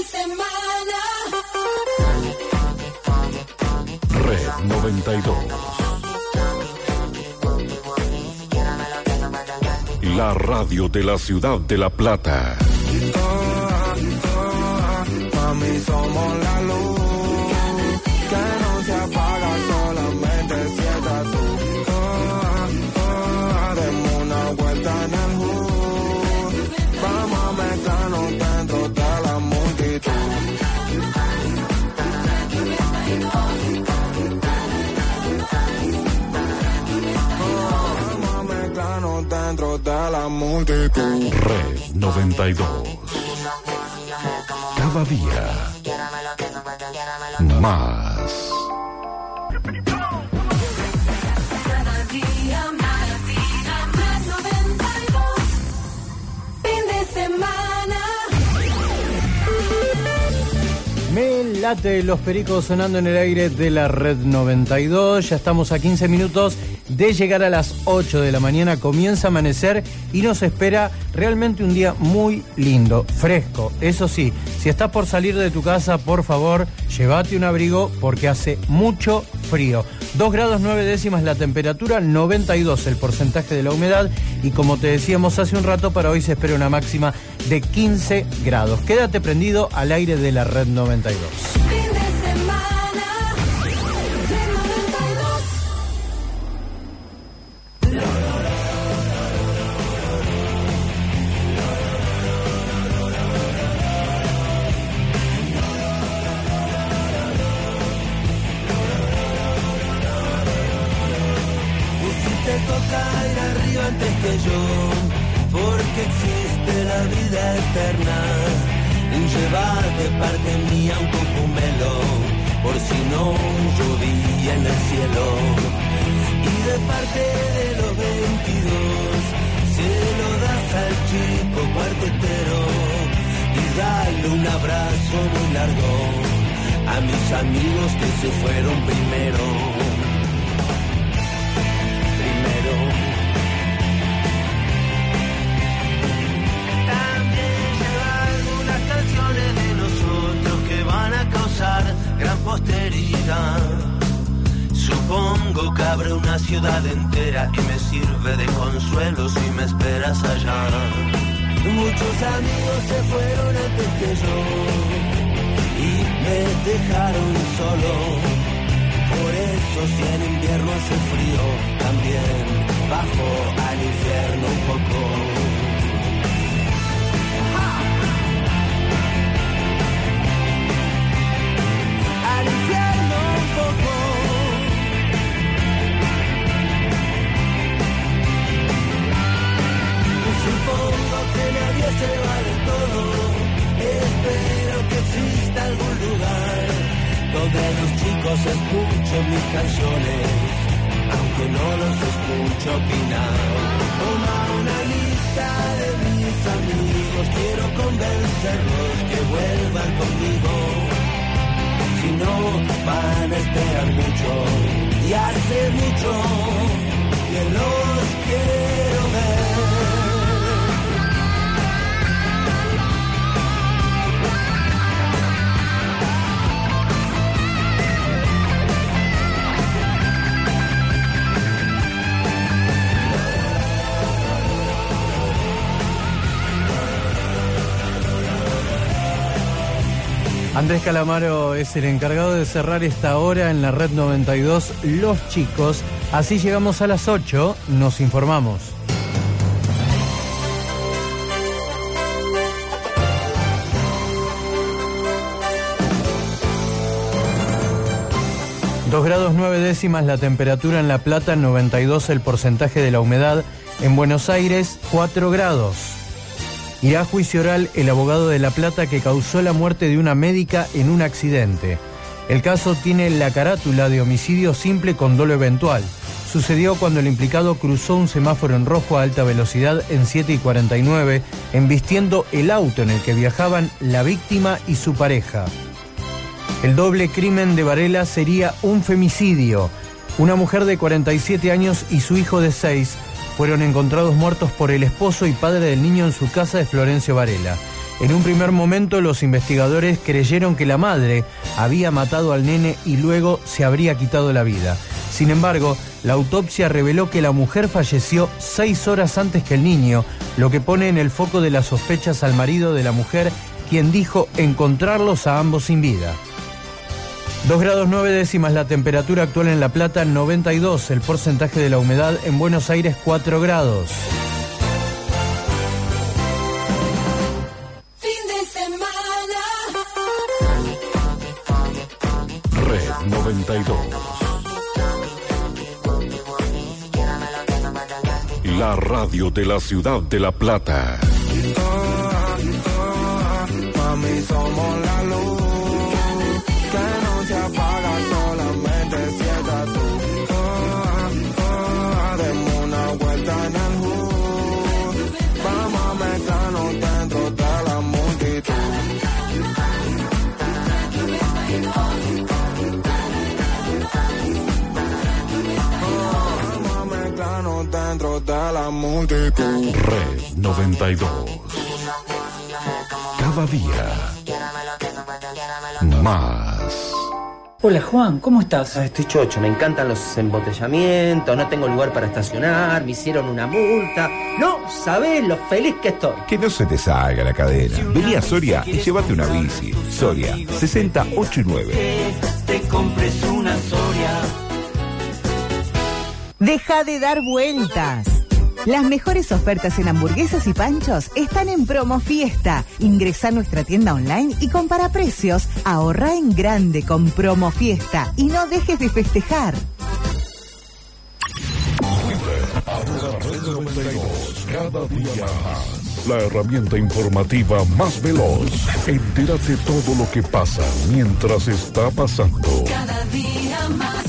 semana. Red 92. La radio de la ciudad de La Plata. Mami, somos la luz que no se apaga, solamente cierra tú. Demos una vuelta en el hood, vamos a meternos dentro de la multitud. Vamos a meternos dentro de la multitud. Red 92. Cada día más. Cada día más 92. Fin de semana. Me late Los Pericos sonando en el aire de la Red 92. Ya estamos a 15 minutos de llegar a las 8 de la mañana. Comienza a amanecer y nos espera realmente un día muy lindo, fresco. Eso sí, si estás por salir de tu casa, por favor, llévate un abrigo porque hace mucho frío. 2 grados 9 décimas la temperatura, 92 el porcentaje de la humedad y como te decíamos hace un rato, para hoy se espera una máxima de 15 grados. Quédate prendido al aire de la Red 92. Fin de semana. Red 92. Te toca ir arriba antes que yo, porque existe la vida eterna. Lleva de parte mía un cocumelo, por si no llovía en el cielo. Y de parte de los 22, se lo das al chico cuartetero. Y dale un abrazo muy largo a mis amigos que se fueron primero. También lleva algunas canciones de nosotros que van a causar gran posteridad. Supongo que abre una ciudad entera y me sirve de consuelo si me esperas allá. Muchos amigos se fueron antes que yo y me dejaron solo. Por eso si en invierno hace frío, también bajo al infierno un poco. Al infierno un poco. Supongo que nadie se va de todo. Espero que exista algún lugar donde los chicos escuchen mis canciones, aunque no los escucho opinar. Toma una lista de mis amigos, quiero convencerlos que vuelvan conmigo. Si no, van a esperar mucho, y hace mucho que los quiero ver. Andrés Calamaro es el encargado de cerrar esta hora en la Red 92, Los Chicos. Así llegamos a las 8, nos informamos. Dos grados 9 décimas la temperatura en La Plata, 92 el porcentaje de la humedad. En Buenos Aires, 4 grados. Irá a juicio oral el abogado de La Plata que causó la muerte de una médica en un accidente. El caso tiene la carátula de homicidio simple con dolo eventual. Sucedió cuando el implicado cruzó un semáforo en rojo a alta velocidad en 7:49, embistiendo el auto en el que viajaban la víctima y su pareja. El doble crimen de Varela sería un femicidio. Una mujer de 47 años y su hijo de 6 fueron encontrados muertos por el esposo y padre del niño en su casa de Florencio Varela. En un primer momento los investigadores creyeron que la madre había matado al nene y luego se habría quitado la vida. Sin embargo, la autopsia reveló que la mujer falleció 6 horas antes que el niño, lo que pone en el foco de las sospechas al marido de la mujer, quien dijo encontrarlos a ambos sin vida. 2 grados 9 décimas la temperatura actual en La Plata, 92, el porcentaje de la humedad en Buenos Aires 4 grados. Red 92. La radio de la ciudad de La Plata. Mami, somos la luz que no se apaga, solamente si estás tú. Demos una vuelta en el hood, vamos a meternos dentro de la multitud. Vamos a meternos dentro de la multitud. Red 92. Cada día más. Hola Juan, ¿cómo estás? Estoy chocho, me encantan los embotellamientos, no tengo lugar para estacionar, me hicieron una multa. No sabés lo feliz que estoy. Que no se te salga la cadena. Vení a Soria y llévate una bici. Soria, 60, 8 y 9. Te compres una Soria. Deja de dar vueltas. Las mejores ofertas en hamburguesas y panchos están en Promo Fiesta. Ingresá a nuestra tienda online y compara precios. Ahorra en grande con Promo Fiesta y no dejes de festejar. Red 92. Cada día más. La herramienta informativa más veloz. Entérate todo lo que pasa mientras está pasando. Cada día más.